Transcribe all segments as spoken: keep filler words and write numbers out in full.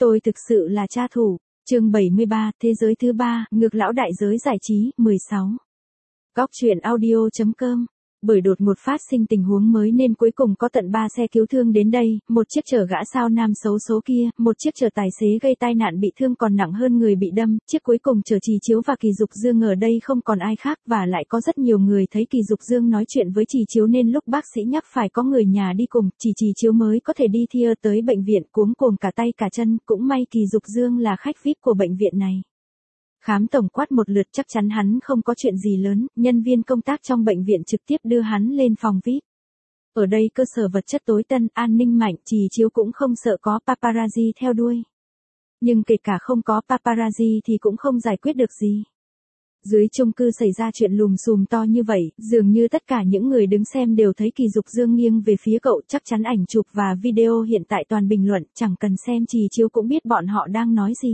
Tôi thực sự là cha thủ. Chương bảy mươi ba, thế giới thứ ba, ngược lão đại giới giải trí, mười sáu. Góc truyện audio chấm com. Bởi đột ngột phát sinh tình huống mới nên cuối cùng có tận ba xe cứu thương đến đây, một chiếc chở gã sao nam xấu số kia, một chiếc chở tài xế gây tai nạn bị thương còn nặng hơn người bị đâm, chiếc cuối cùng chở Trì Chiếu và Kỳ Dục Dương. Ở đây không còn ai khác và lại có rất nhiều người thấy Kỳ Dục Dương nói chuyện với Trì Chiếu nên lúc bác sĩ nhắc phải có người nhà đi cùng, chỉ Trì Chiếu mới có thể đi thia tới bệnh viện cuống cuồng cả tay cả chân, cũng may Kỳ Dục Dương là khách vi ai pi của bệnh viện này. Khám tổng quát một lượt chắc chắn hắn không có chuyện gì lớn, nhân viên công tác trong bệnh viện trực tiếp đưa hắn lên phòng vi ai pi. Ở đây cơ sở vật chất tối tân, an ninh mạnh, Trì Chiếu cũng không sợ có paparazzi theo đuôi. Nhưng kể cả không có paparazzi thì cũng không giải quyết được gì. Dưới chung cư xảy ra chuyện lùm xùm to như vậy, dường như tất cả những người đứng xem đều thấy Kỳ Dục Dương nghiêng về phía cậu, chắc chắn ảnh chụp và video hiện tại toàn bình luận, chẳng cần xem Trì Chiếu cũng biết bọn họ đang nói gì.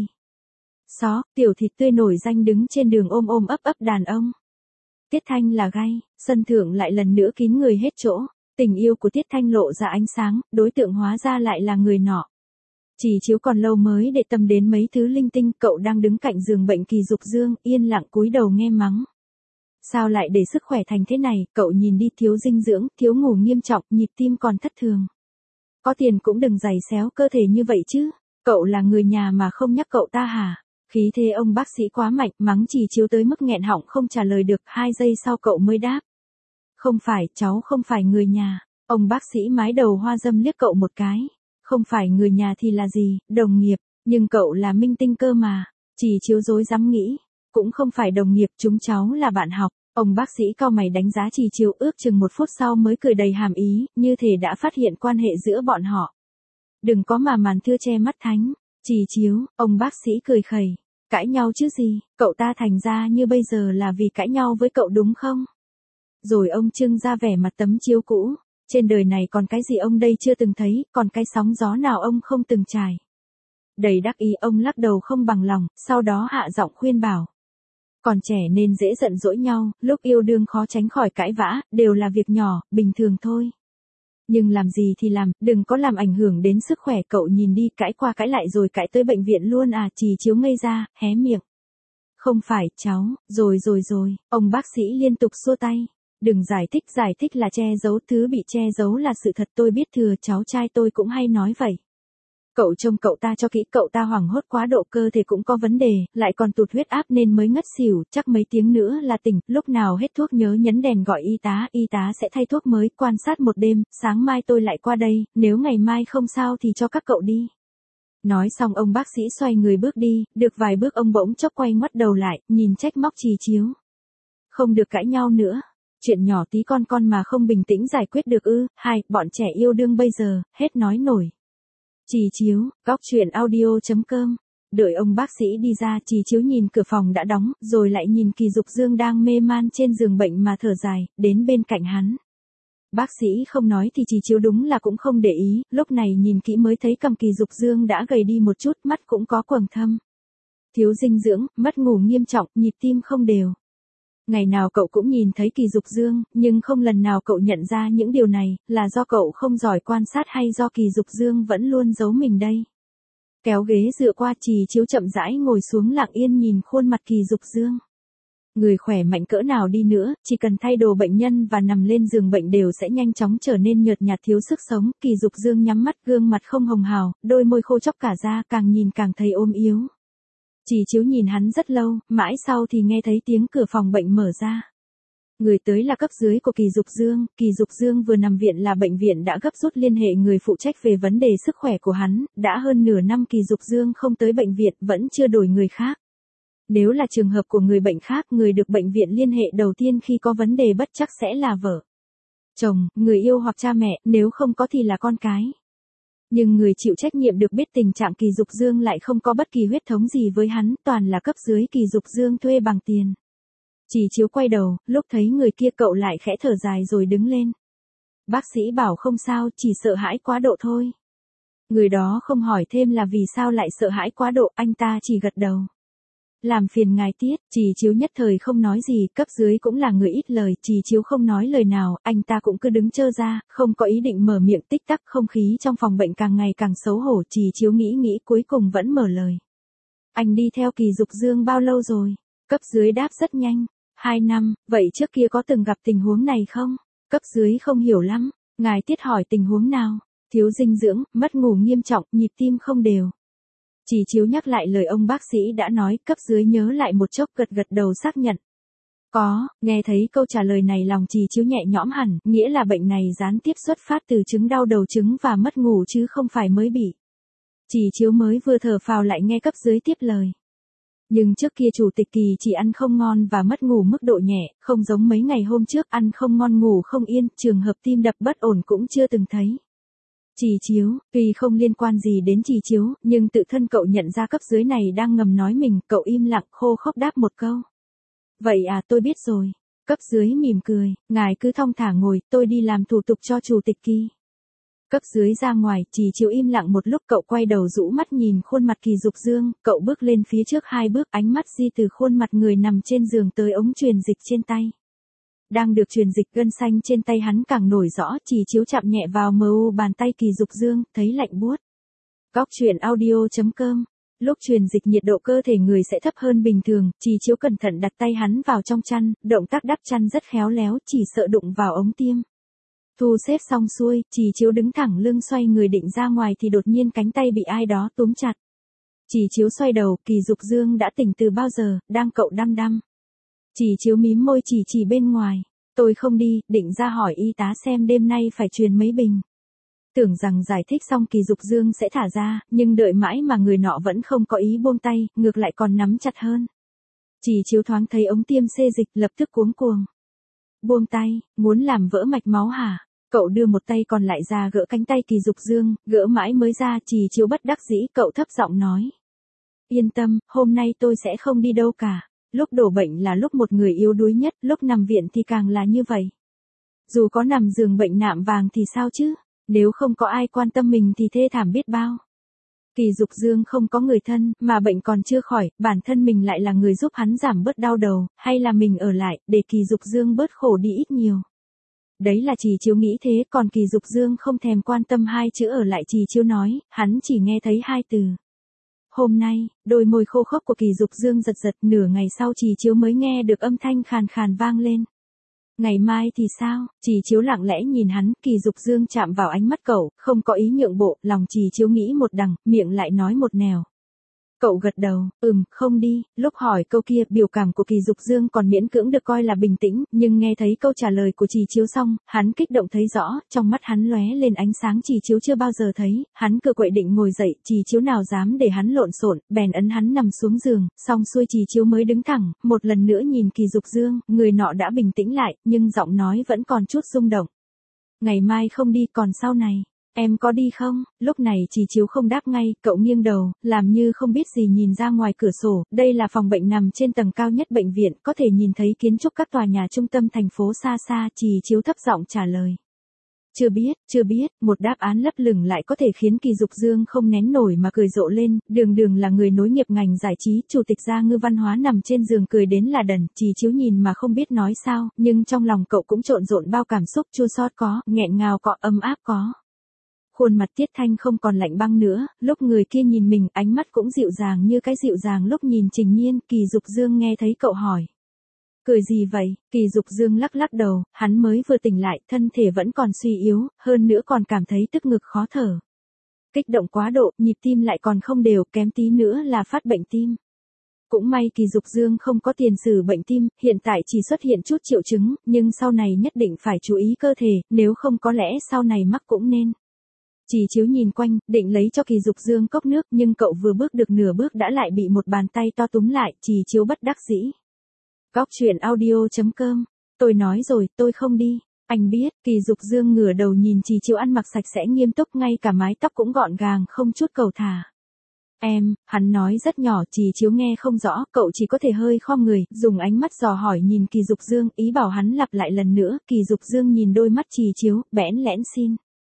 Xó, tiểu thịt tươi nổi danh đứng trên đường ôm ôm ấp ấp đàn ông. Tiết Thanh là gay, sân thượng lại lần nữa kín người hết chỗ, tình yêu của Tiết Thanh lộ ra ánh sáng, đối tượng hóa ra lại là người nọ. Trì Chiếu còn lâu mới để tâm đến mấy thứ linh tinh, cậu đang đứng cạnh giường bệnh Kỳ Dục Dương, yên lặng cúi đầu nghe mắng. Sao lại để sức khỏe thành thế này, cậu nhìn đi, thiếu dinh dưỡng, thiếu ngủ nghiêm trọng, nhịp tim còn thất thường. Có tiền cũng đừng giày xéo cơ thể như vậy chứ, cậu là người nhà mà không nhắc cậu ta hả? Khí thế ông bác sĩ quá mạnh, mắng Trì Chiếu tới mức nghẹn họng không trả lời được, hai giây sau cậu mới đáp. Không phải, cháu không phải người nhà. Ông bác sĩ mái đầu hoa dâm liếc cậu một cái. Không phải người nhà thì là gì, đồng nghiệp, nhưng cậu là minh tinh cơ mà. Trì Chiếu rối rắm nghĩ. Cũng không phải đồng nghiệp, chúng cháu là bạn học. Ông bác sĩ cau mày đánh giá Trì Chiếu ước chừng một phút sau mới cười đầy hàm ý, như thể đã phát hiện quan hệ giữa bọn họ. Đừng có mà màn thưa che mắt thánh. Trì Chiếu, ông bác sĩ cười khẩy. Cãi nhau chứ gì, cậu ta thành ra như bây giờ là vì cãi nhau với cậu đúng không? Rồi ông trưng ra vẻ mặt tấm chiếu cũ. Trên đời này còn cái gì ông đây chưa từng thấy, còn cái sóng gió nào ông không từng trải. Đầy đắc ý ông lắc đầu không bằng lòng, sau đó hạ giọng khuyên bảo. Còn trẻ nên dễ giận dỗi nhau, lúc yêu đương khó tránh khỏi cãi vã, đều là việc nhỏ, bình thường thôi. Nhưng làm gì thì làm, đừng có làm ảnh hưởng đến sức khỏe. Cậu nhìn đi, cãi qua cãi lại rồi cãi tới bệnh viện luôn à? Trì Chiếu ngây ra, hé miệng. Không phải, cháu, rồi rồi rồi, ông bác sĩ liên tục xua tay. Đừng giải thích, giải thích là che giấu, thứ bị che giấu là sự thật, tôi biết thừa, cháu trai tôi cũng hay nói vậy. Cậu trông cậu ta cho kỹ, cậu ta hoảng hốt quá độ, cơ thể cũng có vấn đề, lại còn tụt huyết áp nên mới ngất xỉu, chắc mấy tiếng nữa là tỉnh, lúc nào hết thuốc nhớ nhấn đèn gọi y tá, y tá sẽ thay thuốc mới, quan sát một đêm, sáng mai tôi lại qua đây, nếu ngày mai không sao thì cho các cậu đi. Nói xong ông bác sĩ xoay người bước đi, được vài bước ông bỗng chốc quay ngoắt đầu lại, nhìn trách móc Trì Chiếu. Không được cãi nhau nữa. Chuyện nhỏ tí con con mà không bình tĩnh giải quyết được ư? Hai, bọn trẻ yêu đương bây giờ, hết nói nổi. Trì Chiếu, góc truyện audio chấm com. Đợi ông bác sĩ đi ra, Trì Chiếu nhìn cửa phòng đã đóng, rồi lại nhìn Kỳ Dục Dương đang mê man trên giường bệnh mà thở dài, đến bên cạnh hắn. Bác sĩ không nói thì Trì Chiếu đúng là cũng không để ý, lúc này nhìn kỹ mới thấy cằm Kỳ Dục Dương đã gầy đi một chút, mắt cũng có quầng thâm. Thiếu dinh dưỡng, mất ngủ nghiêm trọng, nhịp tim không đều. Ngày nào cậu cũng nhìn thấy Kỳ Dục Dương, nhưng không lần nào cậu nhận ra những điều này, là do cậu không giỏi quan sát hay do Kỳ Dục Dương vẫn luôn giấu mình đây. Kéo ghế dựa qua, Trì Chiếu chậm rãi ngồi xuống lặng yên nhìn khuôn mặt Kỳ Dục Dương. Người khỏe mạnh cỡ nào đi nữa, chỉ cần thay đồ bệnh nhân và nằm lên giường bệnh đều sẽ nhanh chóng trở nên nhợt nhạt thiếu sức sống. Kỳ Dục Dương nhắm mắt, gương mặt không hồng hào, đôi môi khô chóc cả da, càng nhìn càng thấy ốm yếu. Trì Chiếu nhìn hắn rất lâu, mãi sau thì nghe thấy tiếng cửa phòng bệnh mở ra. Người tới là cấp dưới của Kỳ Dục Dương, Kỳ Dục Dương vừa nằm viện là bệnh viện đã gấp rút liên hệ người phụ trách về vấn đề sức khỏe của hắn, đã hơn nửa năm Kỳ Dục Dương không tới bệnh viện, vẫn chưa đổi người khác. Nếu là trường hợp của người bệnh khác, người được bệnh viện liên hệ đầu tiên khi có vấn đề bất chắc sẽ là vợ, chồng, người yêu hoặc cha mẹ, nếu không có thì là con cái. Nhưng người chịu trách nhiệm được biết tình trạng Kỳ Dục Dương lại không có bất kỳ huyết thống gì với hắn, toàn là cấp dưới Kỳ Dục Dương thuê bằng tiền. Trì Chiếu quay đầu, lúc thấy người kia cậu lại khẽ thở dài rồi đứng lên. Bác sĩ bảo không sao, chỉ sợ hãi quá độ thôi. Người đó không hỏi thêm là vì sao lại sợ hãi quá độ, anh ta chỉ gật đầu. Làm phiền ngài Tiết, Trì Chiếu nhất thời không nói gì, cấp dưới cũng là người ít lời, Trì Chiếu không nói lời nào, anh ta cũng cứ đứng trơ ra, không có ý định mở miệng. Tích tắc không khí trong phòng bệnh càng ngày càng xấu hổ, Trì Chiếu nghĩ nghĩ cuối cùng vẫn mở lời. Anh đi theo Kỳ Dục Dương bao lâu rồi? Cấp dưới đáp rất nhanh. Hai năm, vậy trước kia có từng gặp tình huống này không? Cấp dưới không hiểu lắm. Ngài Tiết hỏi tình huống nào? Thiếu dinh dưỡng, mất ngủ nghiêm trọng, nhịp tim không đều. Trì Chiếu nhắc lại lời ông bác sĩ đã nói, cấp dưới nhớ lại một chốc gật gật đầu xác nhận. Có, nghe thấy câu trả lời này lòng Trì Chiếu nhẹ nhõm hẳn, nghĩa là bệnh này gián tiếp xuất phát từ chứng đau đầu chứng và mất ngủ chứ không phải mới bị. Trì Chiếu mới vừa thở phào lại nghe cấp dưới tiếp lời. Nhưng trước kia chủ tịch Kỳ chỉ ăn không ngon và mất ngủ mức độ nhẹ, không giống mấy ngày hôm trước ăn không ngon ngủ không yên, trường hợp tim đập bất ổn cũng chưa từng thấy. Trì Chiếu, tuy không liên quan gì đến Trì Chiếu, nhưng tự thân cậu nhận ra cấp dưới này đang ngầm nói mình, cậu im lặng khô khốc đáp một câu. Vậy à, tôi biết rồi. Cấp dưới mỉm cười, ngài cứ thong thả ngồi, tôi đi làm thủ tục cho chủ tịch Kỳ. Cấp dưới ra ngoài, Trì Chiếu im lặng một lúc, cậu quay đầu rũ mắt nhìn khuôn mặt Kỳ Dục Dương, cậu bước lên phía trước hai bước, ánh mắt di từ khuôn mặt người nằm trên giường tới ống truyền dịch trên tay. Đang được truyền dịch, gân xanh trên tay hắn càng nổi rõ, Trì Chiếu chạm nhẹ vào mờ u bàn tay Kỳ Dục Dương, thấy lạnh buốt. Góc truyện audio chấm com. Lúc truyền dịch nhiệt độ cơ thể người sẽ thấp hơn bình thường, Trì Chiếu cẩn thận đặt tay hắn vào trong chăn, động tác đắp chăn rất khéo léo, chỉ sợ đụng vào ống tiêm. Thu xếp xong xuôi, Trì Chiếu đứng thẳng lưng xoay người định ra ngoài thì đột nhiên cánh tay bị ai đó túm chặt. Trì Chiếu xoay đầu, Kỳ Dục Dương đã tỉnh từ bao giờ, đang cậu đăm đăm. Trì Chiếu mím môi chỉ chỉ bên ngoài. Tôi không đi, định ra hỏi y tá xem đêm nay phải truyền mấy bình. Tưởng rằng giải thích xong Kỳ Dục Dương sẽ thả ra, nhưng đợi mãi mà người nọ vẫn không có ý buông tay, ngược lại còn nắm chặt hơn. Trì Chiếu thoáng thấy ống tiêm xê dịch, lập tức cuống cuồng. Buông tay, muốn làm vỡ mạch máu hả? Cậu đưa một tay còn lại ra gỡ cánh tay Kỳ Dục Dương, gỡ mãi mới ra. Trì Chiếu bất đắc dĩ, cậu thấp giọng nói. Yên tâm, hôm nay tôi sẽ không đi đâu cả. Lúc đổ bệnh là lúc một người yếu đuối nhất, lúc nằm viện thì càng là như vậy. Dù có nằm giường bệnh nạm vàng thì sao chứ, nếu không có ai quan tâm mình thì thê thảm biết bao. Kỳ Dục Dương không có người thân, mà bệnh còn chưa khỏi, bản thân mình lại là người giúp hắn giảm bớt đau đầu, hay là mình ở lại, để Kỳ Dục Dương bớt khổ đi ít nhiều. Đấy là Trì Chiếu nghĩ thế, còn Kỳ Dục Dương không thèm quan tâm hai chữ ở lại Trì Chiếu nói, hắn chỉ nghe thấy hai từ. Hôm nay, đôi môi khô khốc của Kỳ Dục Dương giật giật, nửa ngày sau Trì Chiếu mới nghe được âm thanh khàn khàn vang lên. Ngày mai thì sao? Trì Chiếu lặng lẽ nhìn hắn, Kỳ Dục Dương chạm vào ánh mắt cậu, không có ý nhượng bộ, lòng Trì Chiếu nghĩ một đằng, miệng lại nói một nẻo. Cậu gật đầu, ừm, không đi. Lúc hỏi câu kia, biểu cảm của Kỳ Dục Dương còn miễn cưỡng được coi là bình tĩnh, nhưng nghe thấy câu trả lời của Trì Chiếu xong, hắn kích động thấy rõ, trong mắt hắn lóe lên ánh sáng Trì Chiếu chưa bao giờ thấy, hắn cựa quậy định ngồi dậy, Trì Chiếu nào dám để hắn lộn xộn, bèn ấn hắn nằm xuống giường, xong xuôi Trì Chiếu mới đứng thẳng, một lần nữa nhìn Kỳ Dục Dương, người nọ đã bình tĩnh lại, nhưng giọng nói vẫn còn chút rung động. Ngày mai không đi, còn sau này. Em có đi không? Lúc này Trì Chiếu không đáp ngay, cậu nghiêng đầu, làm như không biết gì nhìn ra ngoài cửa sổ, đây là phòng bệnh nằm trên tầng cao nhất bệnh viện, có thể nhìn thấy kiến trúc các tòa nhà trung tâm thành phố xa xa, Trì Chiếu thấp giọng trả lời. Chưa biết, chưa biết, một đáp án lấp lửng lại có thể khiến Kỳ Dục Dương không nén nổi mà cười rộ lên, đường đường là người nối nghiệp ngành giải trí, chủ tịch gia ngư văn hóa nằm trên giường cười đến là đần, Trì Chiếu nhìn mà không biết nói sao, nhưng trong lòng cậu cũng trộn rộn bao cảm xúc, chua xót có, nghẹn ngào có, ấm áp có. Khuôn mặt Tiết Thanh không còn lạnh băng nữa, lúc người kia nhìn mình, ánh mắt cũng dịu dàng như cái dịu dàng lúc nhìn Trình Nhiên. Kỳ Dục Dương nghe thấy cậu hỏi. Cười gì vậy? Kỳ Dục Dương lắc lắc đầu, hắn mới vừa tỉnh lại, thân thể vẫn còn suy yếu, hơn nữa còn cảm thấy tức ngực khó thở. Kích động quá độ, nhịp tim lại còn không đều, kém tí nữa là phát bệnh tim. Cũng may Kỳ Dục Dương không có tiền sử bệnh tim, hiện tại chỉ xuất hiện chút triệu chứng, nhưng sau này nhất định phải chú ý cơ thể, nếu không có lẽ sau này mắc cũng nên. Trì Chiếu nhìn quanh, định lấy cho Kỳ Dục Dương cốc nước, nhưng cậu vừa bước được nửa bước đã lại bị một bàn tay to túm lại, Trì Chiếu bất đắc dĩ. Góc truyện audio chấm com. Tôi nói rồi, tôi không đi. Anh biết, Kỳ Dục Dương ngửa đầu nhìn Trì Chiếu ăn mặc sạch sẽ nghiêm túc, ngay cả mái tóc cũng gọn gàng không chút cầu thả. Em, hắn nói rất nhỏ, Trì Chiếu nghe không rõ, cậu chỉ có thể hơi khom người, dùng ánh mắt dò hỏi nhìn Kỳ Dục Dương, ý bảo hắn lặp lại lần nữa. Kỳ Dục Dương nhìn đôi mắt Trì Chiếu, bẽn lẽn xin.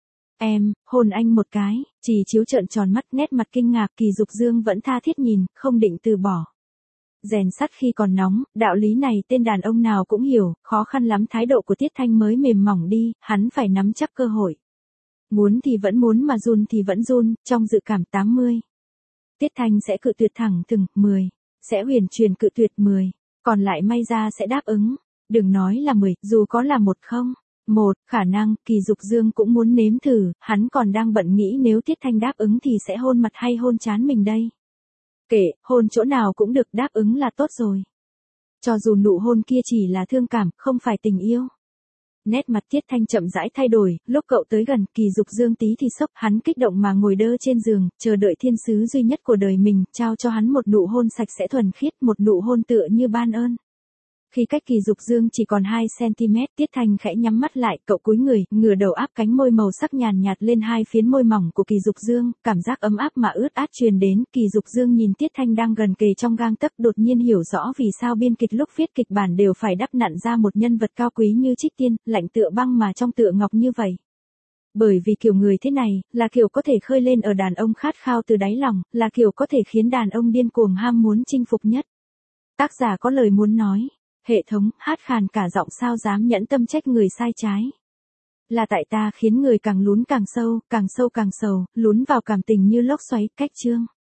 Em, hôn anh một cái. Trì Chiếu trợn tròn mắt, nét mặt kinh ngạc, Kỳ Dục Dương vẫn tha thiết nhìn, không định từ bỏ. rèn sắt khi còn nóng, đạo lý này tên đàn ông nào cũng hiểu, khó khăn lắm thái độ của Tiết Thanh mới mềm mỏng đi, hắn phải nắm chắc cơ hội. Muốn thì vẫn muốn mà run thì vẫn run, trong dự cảm tám mươi. Tiết Thanh sẽ cự tuyệt thẳng thừng, mười. Sẽ huyền truyền cự tuyệt mười. Còn lại may ra sẽ đáp ứng. Đừng nói là mười, dù có là một không. Một, khả năng, Kỳ Dục Dương cũng muốn nếm thử, hắn còn đang bận nghĩ nếu Tiết Thanh đáp ứng thì sẽ hôn mặt hay hôn trán mình đây. Kệ, hôn chỗ nào cũng được, đáp ứng là tốt rồi. Cho dù nụ hôn kia chỉ là thương cảm, không phải tình yêu. Nét mặt Tiết Thanh chậm rãi thay đổi, lúc cậu tới gần, Kỳ Dục Dương tí thì sốc, hắn kích động mà ngồi đơ trên giường, chờ đợi thiên sứ duy nhất của đời mình, trao cho hắn một nụ hôn sạch sẽ thuần khiết, một nụ hôn tựa như ban ơn. Khi cách Kỳ Dục Dương chỉ còn hai xăng-ti-mét, Tiết Thanh khẽ nhắm mắt lại, cậu cúi người, ngửa đầu áp cánh môi màu sắc nhàn nhạt lên hai phiến môi mỏng của Kỳ Dục Dương, cảm giác ấm áp mà ướt át truyền đến, Kỳ Dục Dương nhìn Tiết Thanh đang gần kề trong gang tấc, đột nhiên hiểu rõ vì sao biên kịch lúc viết kịch bản đều phải đắp nặn ra một nhân vật cao quý như Trích Tiên, lạnh tựa băng mà trong tựa ngọc như vậy. Bởi vì kiểu người thế này, là kiểu có thể khơi lên ở đàn ông khát khao từ đáy lòng, là kiểu có thể khiến đàn ông điên cuồng ham muốn chinh phục nhất. Tác giả có lời muốn nói. Hệ thống, hát khàn cả giọng sao dám nhẫn tâm trách người sai trái. Là tại ta khiến người càng lún càng sâu, càng sâu càng sầu, lún vào cảm tình như lốc xoáy, cách chương.